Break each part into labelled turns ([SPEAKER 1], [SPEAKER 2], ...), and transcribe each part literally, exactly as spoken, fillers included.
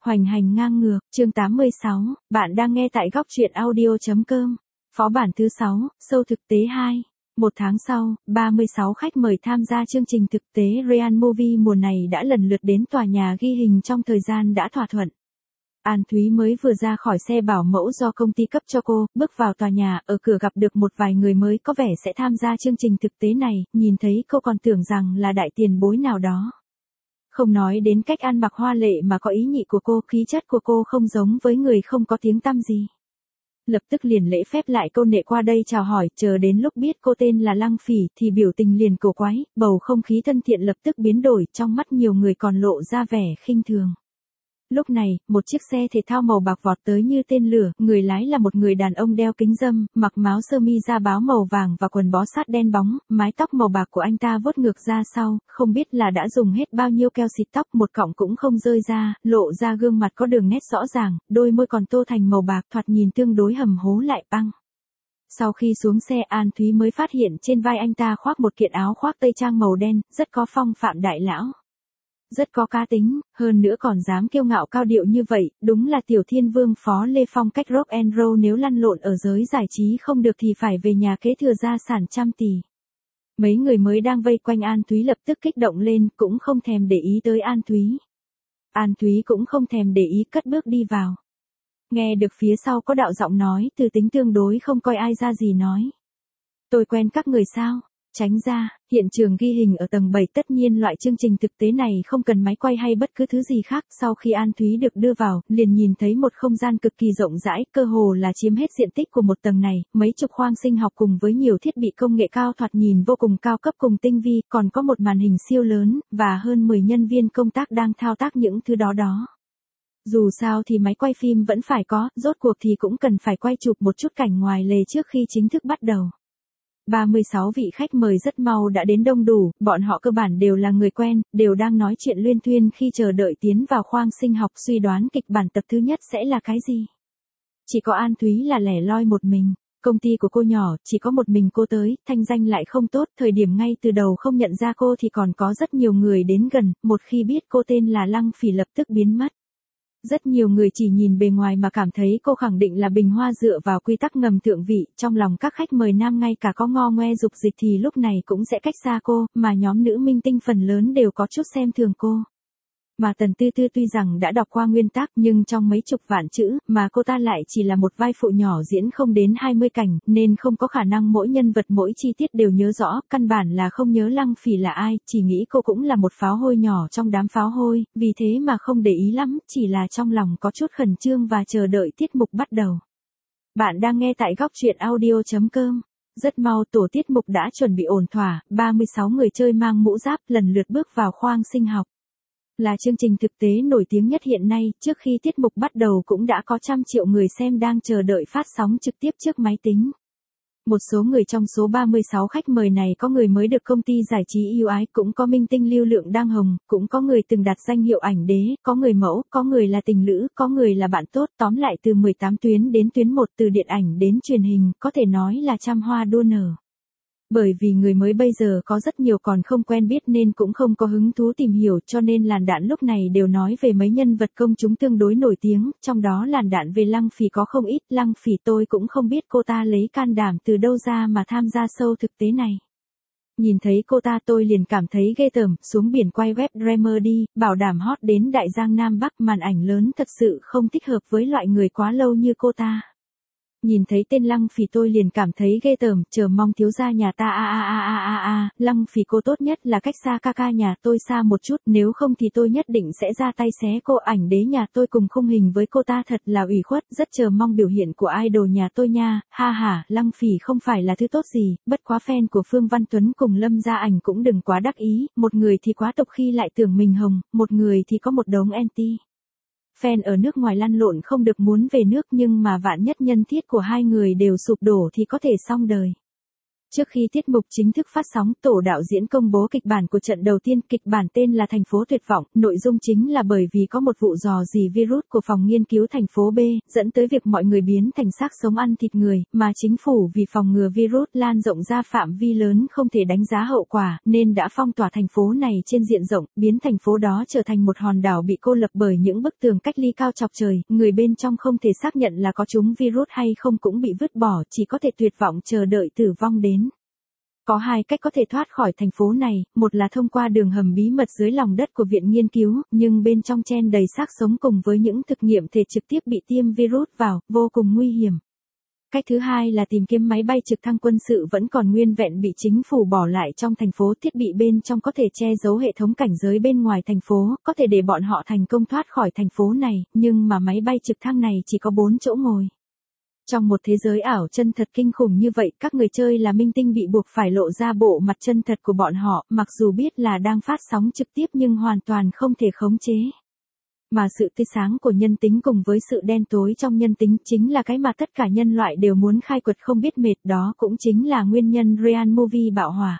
[SPEAKER 1] Hoành hành ngang ngược, chương tám mươi sáu, bạn đang nghe tại góc truyện audio.com. Phó bản thứ sáu, sâu thực tế hai. Một tháng sau, ba mươi sáu khách mời tham gia chương trình thực tế Real Movie mùa này đã lần lượt đến tòa nhà ghi hình trong thời gian đã thỏa thuận. An Thúy mới vừa ra khỏi xe bảo mẫu do công ty cấp cho cô, bước vào tòa nhà, ở cửa gặp được một vài người mới có vẻ sẽ tham gia chương trình thực tế này, nhìn thấy cô còn tưởng rằng là đại tiền bối nào đó. Không nói đến cách ăn mặc hoa lệ mà có ý nhị của cô, khí chất của cô không giống với người không có tiếng tăm gì. Lập tức liền lễ phép lại câu nệ qua đây chào hỏi, chờ đến lúc biết cô tên là Lăng Phỉ thì biểu tình liền cổ quái, bầu không khí thân thiện lập tức biến đổi, trong mắt nhiều người còn lộ ra vẻ khinh thường. Lúc này, một chiếc xe thể thao màu bạc vọt tới như tên lửa, người lái là một người đàn ông đeo kính râm, mặc áo sơ mi da báo màu vàng và quần bó sát đen bóng, mái tóc màu bạc của anh ta vuốt ngược ra sau, không biết là đã dùng hết bao nhiêu keo xịt tóc, một cọng cũng không rơi ra, lộ ra gương mặt có đường nét rõ ràng, đôi môi còn tô thành màu bạc, thoạt nhìn tương đối hầm hố lại băng. Sau khi xuống xe, An Thúy mới phát hiện trên vai anh ta khoác một kiện áo khoác tây trang màu đen, rất có phong phạm đại lão. Rất có cá tính, hơn nữa còn dám kiêu ngạo cao điệu như vậy, đúng là tiểu thiên vương Phó Lê Phong cách rock and roll, nếu lăn lộn ở giới giải trí không được thì phải về nhà kế thừa gia sản trăm tỷ. Mấy người mới đang vây quanh An Thúy lập tức kích động lên, cũng không thèm để ý tới An Thúy. An Thúy cũng không thèm để ý, cất bước đi vào. Nghe được phía sau có đạo giọng nói, từ tính tương đối không coi ai ra gì nói. Tôi quen các người sao? Tránh ra, hiện trường ghi hình ở tầng bảy, tất nhiên loại chương trình thực tế này không cần máy quay hay bất cứ thứ gì khác. Sau khi An Thúy được đưa vào, liền nhìn thấy một không gian cực kỳ rộng rãi, cơ hồ là chiếm hết diện tích của một tầng này, mấy chục khoang sinh học cùng với nhiều thiết bị công nghệ cao thoạt nhìn vô cùng cao cấp cùng tinh vi, còn có một màn hình siêu lớn, và hơn mười nhân viên công tác đang thao tác những thứ đó đó. Dù sao thì máy quay phim vẫn phải có, rốt cuộc thì cũng cần phải quay chụp một chút cảnh ngoài lề trước khi chính thức bắt đầu. ba mươi sáu vị khách mời rất mau đã đến đông đủ, bọn họ cơ bản đều là người quen, đều đang nói chuyện luyên thuyên khi chờ đợi tiến vào khoang sinh học, suy đoán kịch bản tập thứ nhất sẽ là cái gì. Chỉ có An Thúy là lẻ loi một mình, công ty của cô nhỏ, chỉ có một mình cô tới, thanh danh lại không tốt, thời điểm ngay từ đầu không nhận ra cô thì còn có rất nhiều người đến gần, một khi biết cô tên là Lăng Phỉ lập tức biến mất. Rất nhiều người chỉ nhìn bề ngoài mà cảm thấy cô khẳng định là bình hoa dựa vào quy tắc ngầm thượng vị, trong lòng các khách mời nam ngay cả có ngo ngoe dục dịch thì lúc này cũng sẽ cách xa cô, mà nhóm nữ minh tinh phần lớn đều có chút xem thường cô. Mà Tần Tư Tư tuy rằng đã đọc qua nguyên tắc nhưng trong mấy chục vạn chữ, mà cô ta lại chỉ là một vai phụ nhỏ diễn không đến hai mươi cảnh, nên không có khả năng mỗi nhân vật mỗi chi tiết đều nhớ rõ, căn bản là không nhớ Lăng Phỉ là ai, chỉ nghĩ cô cũng là một pháo hôi nhỏ trong đám pháo hôi, vì thế mà không để ý lắm, chỉ là trong lòng có chút khẩn trương và chờ đợi tiết mục bắt đầu. Bạn đang nghe tại góc truyện audio.com. Rất mau tổ tiết mục đã chuẩn bị ổn thỏa, ba mươi sáu người chơi mang mũ giáp lần lượt bước vào khoang sinh học. Là chương trình thực tế nổi tiếng nhất hiện nay, trước khi tiết mục bắt đầu cũng đã có trăm triệu người xem đang chờ đợi phát sóng trực tiếp trước máy tính. Một số người trong số ba mươi sáu khách mời này có người mới được công ty giải trí yêu ái, cũng có minh tinh lưu lượng đang hồng, cũng có người từng đạt danh hiệu ảnh đế, có người mẫu, có người là tình lữ, có người là bạn tốt, tóm lại từ mười tám tuyến đến tuyến một, từ điện ảnh đến truyền hình, có thể nói là trăm hoa đua nở. Bởi vì người mới bây giờ có rất nhiều còn không quen biết nên cũng không có hứng thú tìm hiểu, cho nên làn đạn lúc này đều nói về mấy nhân vật công chúng tương đối nổi tiếng, trong đó làn đạn về Lăng Phỉ có không ít. Lăng Phỉ tôi cũng không biết cô ta lấy can đảm từ đâu ra mà tham gia show thực tế này. Nhìn thấy cô ta tôi liền cảm thấy ghê tởm, xuống biển quay web drama đi, bảo đảm hot đến Đại Giang Nam Bắc, màn ảnh lớn thật sự không thích hợp với loại người quá lâu như cô ta. Nhìn thấy tên Lăng Phỉ tôi liền cảm thấy ghê tởm, chờ mong thiếu gia nhà ta a a a a a a, Lăng Phỉ cô tốt nhất là cách xa ca ca nhà tôi xa một chút, nếu không thì tôi nhất định sẽ ra tay xé cô. Ảnh đế nhà tôi cùng khung hình với cô ta thật là ủy khuất, rất chờ mong biểu hiện của idol nhà tôi nha, ha ha. Lăng Phỉ không phải là thứ tốt gì, bất quá fan của Phương Văn Tuấn cùng Lâm Gia Ảnh cũng đừng quá đắc ý, một người thì quá tục khi lại tưởng mình hồng, một người thì có một đống anti. Fan ở nước ngoài lăn lộn không được muốn về nước, nhưng mà vạn nhất nhân thiết của hai người đều sụp đổ thì có thể xong đời. Trước khi tiết mục chính thức phát sóng, tổ đạo diễn công bố kịch bản của trận đầu tiên, kịch bản tên là Thành phố tuyệt vọng, nội dung chính là bởi vì có một vụ dò dỉ virus của phòng nghiên cứu thành phố B, dẫn tới việc mọi người biến thành xác sống ăn thịt người, mà chính phủ vì phòng ngừa virus lan rộng ra phạm vi lớn không thể đánh giá hậu quả, nên đã phong tỏa thành phố này trên diện rộng, biến thành phố đó trở thành một hòn đảo bị cô lập bởi những bức tường cách ly cao chọc trời, người bên trong không thể xác nhận là có trúng virus hay không cũng bị vứt bỏ, chỉ có thể tuyệt vọng chờ đợi tử vong đến. Có hai cách có thể thoát khỏi thành phố này, một là thông qua đường hầm bí mật dưới lòng đất của viện nghiên cứu, nhưng bên trong chen đầy xác sống cùng với những thực nghiệm thể trực tiếp bị tiêm virus vào, vô cùng nguy hiểm. Cách thứ hai là tìm kiếm máy bay trực thăng quân sự vẫn còn nguyên vẹn bị chính phủ bỏ lại trong thành phố, thiết bị bên trong có thể che giấu hệ thống cảnh giới bên ngoài thành phố, có thể để bọn họ thành công thoát khỏi thành phố này, nhưng mà máy bay trực thăng này chỉ có bốn chỗ ngồi. Trong một thế giới ảo chân thật kinh khủng như vậy, các người chơi là minh tinh bị buộc phải lộ ra bộ mặt chân thật của bọn họ, mặc dù biết là đang phát sóng trực tiếp nhưng hoàn toàn không thể khống chế. Mà sự tươi sáng của nhân tính cùng với sự đen tối trong nhân tính chính là cái mà tất cả nhân loại đều muốn khai quật không biết mệt, đó cũng chính là nguyên nhân Real Movie bạo hỏa.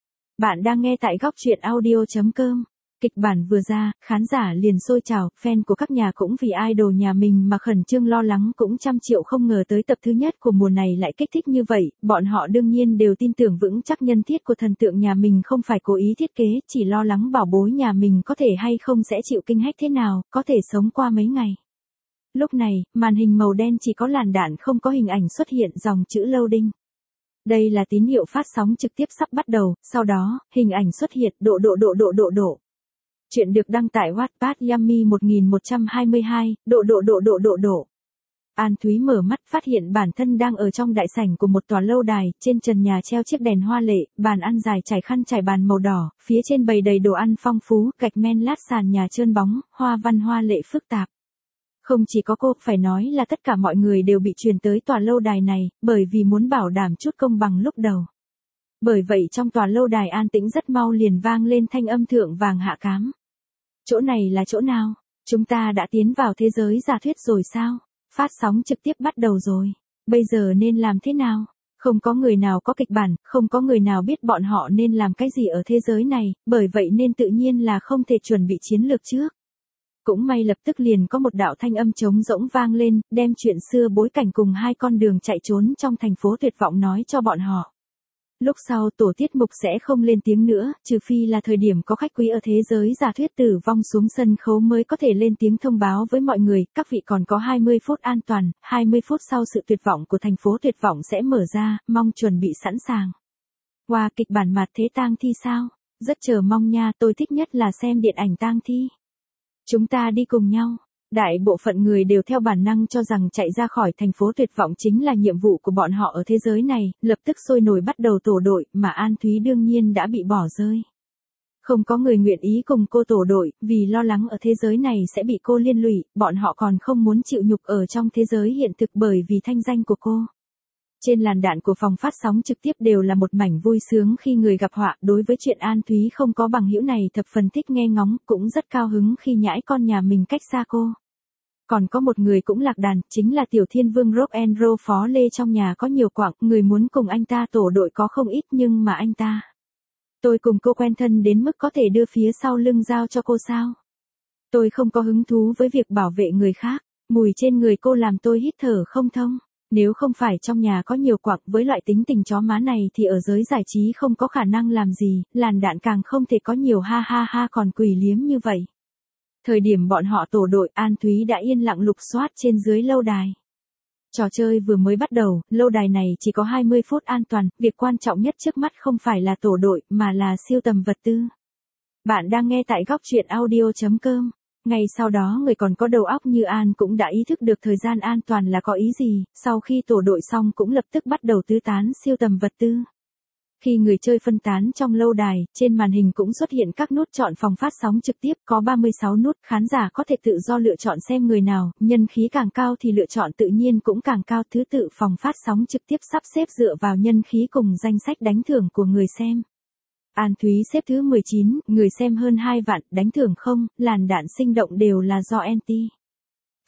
[SPEAKER 1] Bạn đang nghe tại góc truyện audio chấm com. Kịch bản vừa ra, khán giả liền sôi trào, fan của các nhà cũng vì idol nhà mình mà khẩn trương lo lắng, cũng trăm triệu không ngờ tới tập thứ nhất của mùa này lại kích thích như vậy, bọn họ đương nhiên đều tin tưởng vững chắc nhân thiết của thần tượng nhà mình không phải cố ý thiết kế, chỉ lo lắng bảo bối nhà mình có thể hay không sẽ chịu kinh hách thế nào, có thể sống qua mấy ngày. Lúc này, màn hình màu đen chỉ có làn đạn không có hình ảnh xuất hiện dòng chữ loading. Đây là tín hiệu phát sóng trực tiếp sắp bắt đầu, sau đó, hình ảnh xuất hiện độ độ độ độ độ độ. Chuyện được đăng tại Wattpad Yummy một nghìn một trăm hai mươi hai, độ độ độ độ độ độ. An Thúy mở mắt phát hiện bản thân đang ở trong đại sảnh của một tòa lâu đài, trên trần nhà treo chiếc đèn hoa lệ, bàn ăn dài trải khăn trải bàn màu đỏ, phía trên bày đầy đồ ăn phong phú, gạch men lát sàn nhà trơn bóng, hoa văn hoa lệ phức tạp. Không chỉ có cô, phải nói là tất cả mọi người đều bị truyền tới tòa lâu đài này, bởi vì muốn bảo đảm chút công bằng lúc đầu. Bởi vậy trong tòa lâu đài an tĩnh rất mau liền vang lên thanh âm thượng vàng hạ cám. Chỗ này là chỗ nào? Chúng ta đã tiến vào thế giới giả thuyết rồi sao? Phát sóng trực tiếp bắt đầu rồi. Bây giờ nên làm thế nào? Không có người nào có kịch bản, không có người nào biết bọn họ nên làm cái gì ở thế giới này, bởi vậy nên tự nhiên là không thể chuẩn bị chiến lược trước. Cũng may lập tức liền có một đạo thanh âm trống rỗng vang lên, đem chuyện xưa bối cảnh cùng hai con đường chạy trốn trong thành phố tuyệt vọng nói cho bọn họ. Lúc sau tổ tiết mục sẽ không lên tiếng nữa, trừ phi là thời điểm có khách quý ở thế giới giả thuyết tử vong xuống sân khấu mới có thể lên tiếng thông báo với mọi người, các vị còn có hai mươi phút an toàn, hai mươi phút sau sự tuyệt vọng của thành phố tuyệt vọng sẽ mở ra, mong chuẩn bị sẵn sàng. Qua kịch bản mặt thế tang thi sao? Rất chờ mong nha, tôi thích nhất là xem điện ảnh tang thi. Chúng ta đi cùng nhau. Đại bộ phận người đều theo bản năng cho rằng chạy ra khỏi thành phố tuyệt vọng chính là nhiệm vụ của bọn họ ở thế giới này, lập tức sôi nổi bắt đầu tổ đội, mà An Thúy đương nhiên đã bị bỏ rơi. Không có người nguyện ý cùng cô tổ đội, vì lo lắng ở thế giới này sẽ bị cô liên lụy, bọn họ còn không muốn chịu nhục ở trong thế giới hiện thực bởi vì thanh danh của cô. Trên làn đạn của phòng phát sóng trực tiếp đều là một mảnh vui sướng khi người gặp họa, đối với chuyện An Thúy không có bằng hữu này thập phần thích nghe ngóng, cũng rất cao hứng khi nhãi con nhà mình cách xa cô. Còn có một người cũng lạc đàn, chính là Tiểu Thiên Vương Rock and Roll Phó Lê, trong nhà có nhiều quạng, người muốn cùng anh ta tổ đội có không ít nhưng mà anh ta. Tôi cùng cô quen thân đến mức có thể đưa phía sau lưng giao cho cô sao? Tôi không có hứng thú với việc bảo vệ người khác, mùi trên người cô làm tôi hít thở không thông. Nếu không phải trong nhà có nhiều quạng với loại tính tình chó má này thì ở giới giải trí không có khả năng làm gì, làn đạn càng không thể có nhiều ha ha ha còn quỷ liếm như vậy. Thời điểm bọn họ tổ đội, An Thúy đã yên lặng lục soát trên dưới lâu đài. Trò chơi vừa mới bắt đầu, lâu đài này chỉ có hai mươi phút an toàn, việc quan trọng nhất trước mắt không phải là tổ đội, mà là siêu tầm vật tư. Bạn đang nghe tại góc truyện audio chấm com. Ngay sau đó người còn có đầu óc như An cũng đã ý thức được thời gian an toàn là có ý gì, sau khi tổ đội xong cũng lập tức bắt đầu tứ tán siêu tầm vật tư. Khi người chơi phân tán trong lâu đài, trên màn hình cũng xuất hiện các nút chọn phòng phát sóng trực tiếp, có ba mươi sáu nút, khán giả có thể tự do lựa chọn xem người nào, nhân khí càng cao thì lựa chọn tự nhiên cũng càng cao, thứ tự phòng phát sóng trực tiếp sắp xếp dựa vào nhân khí cùng danh sách đánh thưởng của người xem. An Thúy xếp thứ mười chín, người xem hơn hai vạn, đánh thưởng không, làn đạn sinh động đều là do anti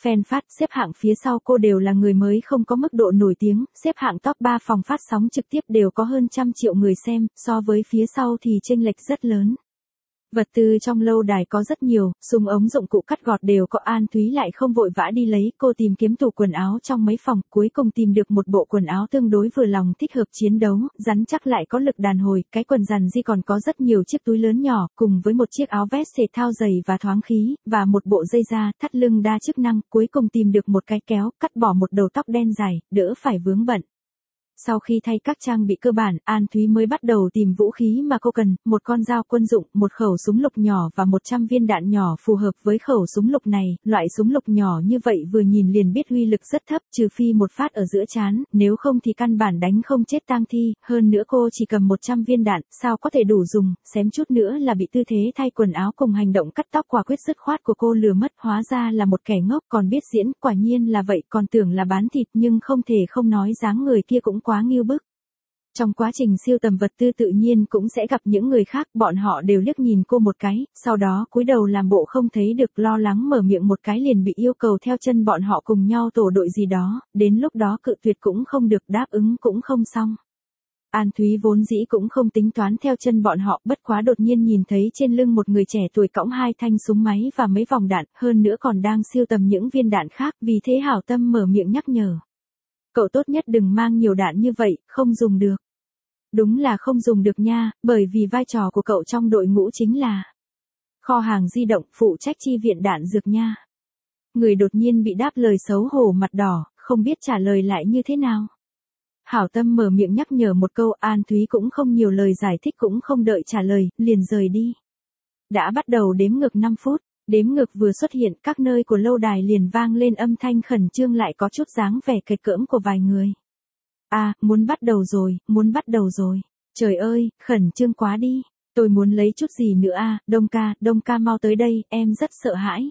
[SPEAKER 1] Fan phát, xếp hạng phía sau cô đều là người mới không có mức độ nổi tiếng, xếp hạng top ba phòng phát sóng trực tiếp đều có hơn trăm triệu người xem, so với phía sau thì chênh lệch rất lớn. Vật tư trong lâu đài có rất nhiều, súng ống dụng cụ cắt gọt đều có. An Thúy lại không vội vã đi lấy, cô tìm kiếm tủ quần áo trong mấy phòng, cuối cùng tìm được một bộ quần áo tương đối vừa lòng, thích hợp chiến đấu, rắn chắc lại có lực đàn hồi, cái quần dằn di còn có rất nhiều chiếc túi lớn nhỏ, cùng với một chiếc áo vest thể thao dày và thoáng khí, và một bộ dây da, thắt lưng đa chức năng, cuối cùng tìm được một cái kéo, cắt bỏ một đầu tóc đen dài, đỡ phải vướng bận. Sau khi thay các trang bị cơ bản, An Thúy mới bắt đầu tìm vũ khí mà cô cần, một con dao quân dụng, một khẩu súng lục nhỏ và một trăm viên đạn nhỏ phù hợp với khẩu súng lục này. Loại súng lục nhỏ như vậy vừa nhìn liền biết uy lực rất thấp, trừ phi một phát ở giữa trán, nếu không thì căn bản đánh không chết tang thi, hơn nữa cô chỉ cầm một trăm viên đạn, sao có thể đủ dùng, xém chút nữa là bị tư thế thay quần áo cùng hành động cắt tóc quả quyết dứt khoát của cô lừa mất, hóa ra là một kẻ ngốc còn biết diễn, quả nhiên là vậy, còn tưởng là bán thịt nhưng không thể không nói dáng người kia cũng quá nghiêu bức. Trong quá trình siêu tầm vật tư tự nhiên cũng sẽ gặp những người khác, bọn họ đều liếc nhìn cô một cái, sau đó cúi đầu làm bộ không thấy được, lo lắng mở miệng một cái liền bị yêu cầu theo chân bọn họ cùng nhau tổ đội gì đó, đến lúc đó cự tuyệt cũng không được, đáp ứng cũng không xong. An Thúy vốn dĩ cũng không tính toán theo chân bọn họ, bất quá đột nhiên nhìn thấy trên lưng một người trẻ tuổi cõng hai thanh súng máy và mấy vòng đạn, hơn nữa còn đang siêu tầm những viên đạn khác, vì thế hảo tâm mở miệng nhắc nhở. Cậu tốt nhất đừng mang nhiều đạn như vậy, không dùng được. Đúng là không dùng được nha, bởi vì vai trò của cậu trong đội ngũ chính là kho hàng di động, phụ trách chi viện đạn dược nha. Người đột nhiên bị đáp lời xấu hổ mặt đỏ, không biết trả lời lại như thế nào. Hảo tâm mở miệng nhắc nhở một câu, An Thúy cũng không nhiều lời giải thích, cũng không đợi trả lời, liền rời đi. Đã bắt đầu đếm ngược năm phút. Đếm ngược vừa xuất hiện, các nơi của lâu đài liền vang lên âm thanh khẩn trương, lại có chút dáng vẻ kịch cỡm của vài người. À, muốn bắt đầu rồi, muốn bắt đầu rồi. Trời ơi, khẩn trương quá đi. Tôi muốn lấy chút gì nữa à, Đông ca, Đông ca mau tới đây, em rất sợ hãi.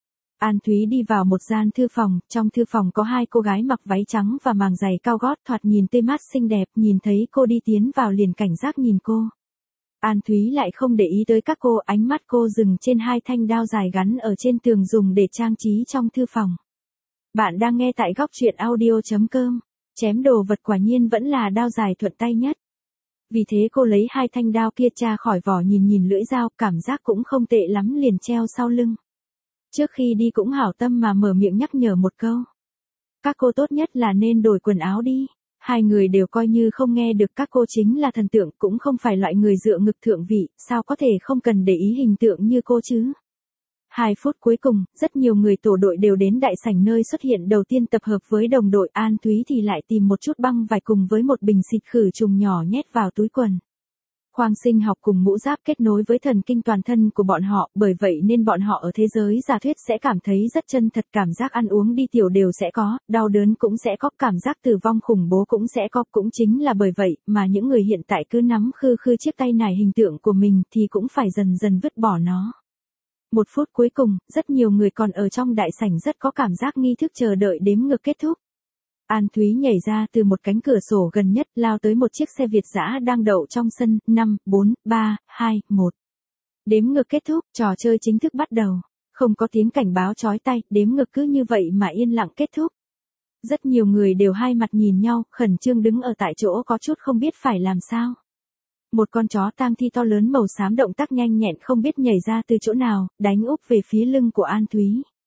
[SPEAKER 1] An Thúy đi vào một gian thư phòng, trong thư phòng có hai cô gái mặc váy trắng và màng giày cao gót, thoạt nhìn tươi mát xinh đẹp, nhìn thấy cô đi tiến vào liền cảnh giác nhìn cô. An Thúy lại không để ý tới các cô, ánh mắt cô dừng trên hai thanh đao dài gắn ở trên tường dùng để trang trí trong thư phòng. Bạn đang nghe tại góc truyện audio chấm com. Chém đồ vật quả nhiên vẫn là đao dài thuận tay nhất. Vì thế cô lấy hai thanh đao kia tra khỏi vỏ, nhìn nhìn lưỡi dao, cảm giác cũng không tệ lắm, liền treo sau lưng. Trước khi đi cũng hảo tâm mà mở miệng nhắc nhở một câu. Các cô tốt nhất là nên đổi quần áo đi. Hai người đều coi như không nghe được, các cô chính là thần tượng, cũng không phải loại người dựa ngực thượng vị, sao có thể không cần để ý hình tượng như cô chứ. Hai phút cuối cùng, rất nhiều người tổ đội đều đến đại sảnh nơi xuất hiện đầu tiên tập hợp với đồng đội. An Thúy thì lại tìm một chút băng vải cùng với một bình xịt khử trùng nhỏ nhét vào túi quần. Khoang sinh học cùng mũ giáp kết nối với thần kinh toàn thân của bọn họ, bởi vậy nên bọn họ ở thế giới giả thuyết sẽ cảm thấy rất chân thật, cảm giác ăn uống đi tiểu đều sẽ có, đau đớn cũng sẽ có, cảm giác tử vong khủng bố cũng sẽ có, cũng chính là bởi vậy mà những người hiện tại cứ nắm khư khư chiếc tay nải hình tượng của mình thì cũng phải dần dần vứt bỏ nó. Một phút cuối cùng, rất nhiều người còn ở trong đại sảnh rất có cảm giác nghi thức chờ đợi đếm ngược kết thúc. An Thúy nhảy ra từ một cánh cửa sổ gần nhất, lao tới một chiếc xe Việt dã đang đậu trong sân. Năm, bốn, ba, hai, một. Đếm ngược kết thúc, trò chơi chính thức bắt đầu. Không có tiếng cảnh báo chói tai, đếm ngược cứ như vậy mà yên lặng kết thúc. Rất nhiều người đều hai mặt nhìn nhau, khẩn trương đứng ở tại chỗ, có chút không biết phải làm sao. Một con chó tang thi to lớn màu xám động tác nhanh nhẹn không biết nhảy ra từ chỗ nào, đánh úp về phía lưng của An Thúy.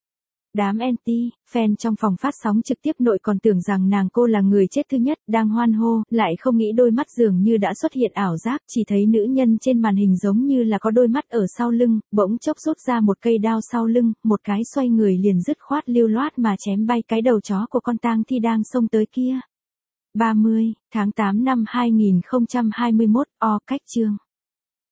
[SPEAKER 1] Đám anti, fan trong phòng phát sóng trực tiếp nội còn tưởng rằng nàng cô là người chết thứ nhất, đang hoan hô, lại không nghĩ đôi mắt dường như đã xuất hiện ảo giác, chỉ thấy nữ nhân trên màn hình giống như là có đôi mắt ở sau lưng, bỗng chốc rút ra một cây đao sau lưng, một cái xoay người liền dứt khoát lưu loát mà chém bay cái đầu chó của con tang thi đang xông tới kia. ba mươi tháng tám năm hai nghìn không trăm hai mươi mốt, O cách chương.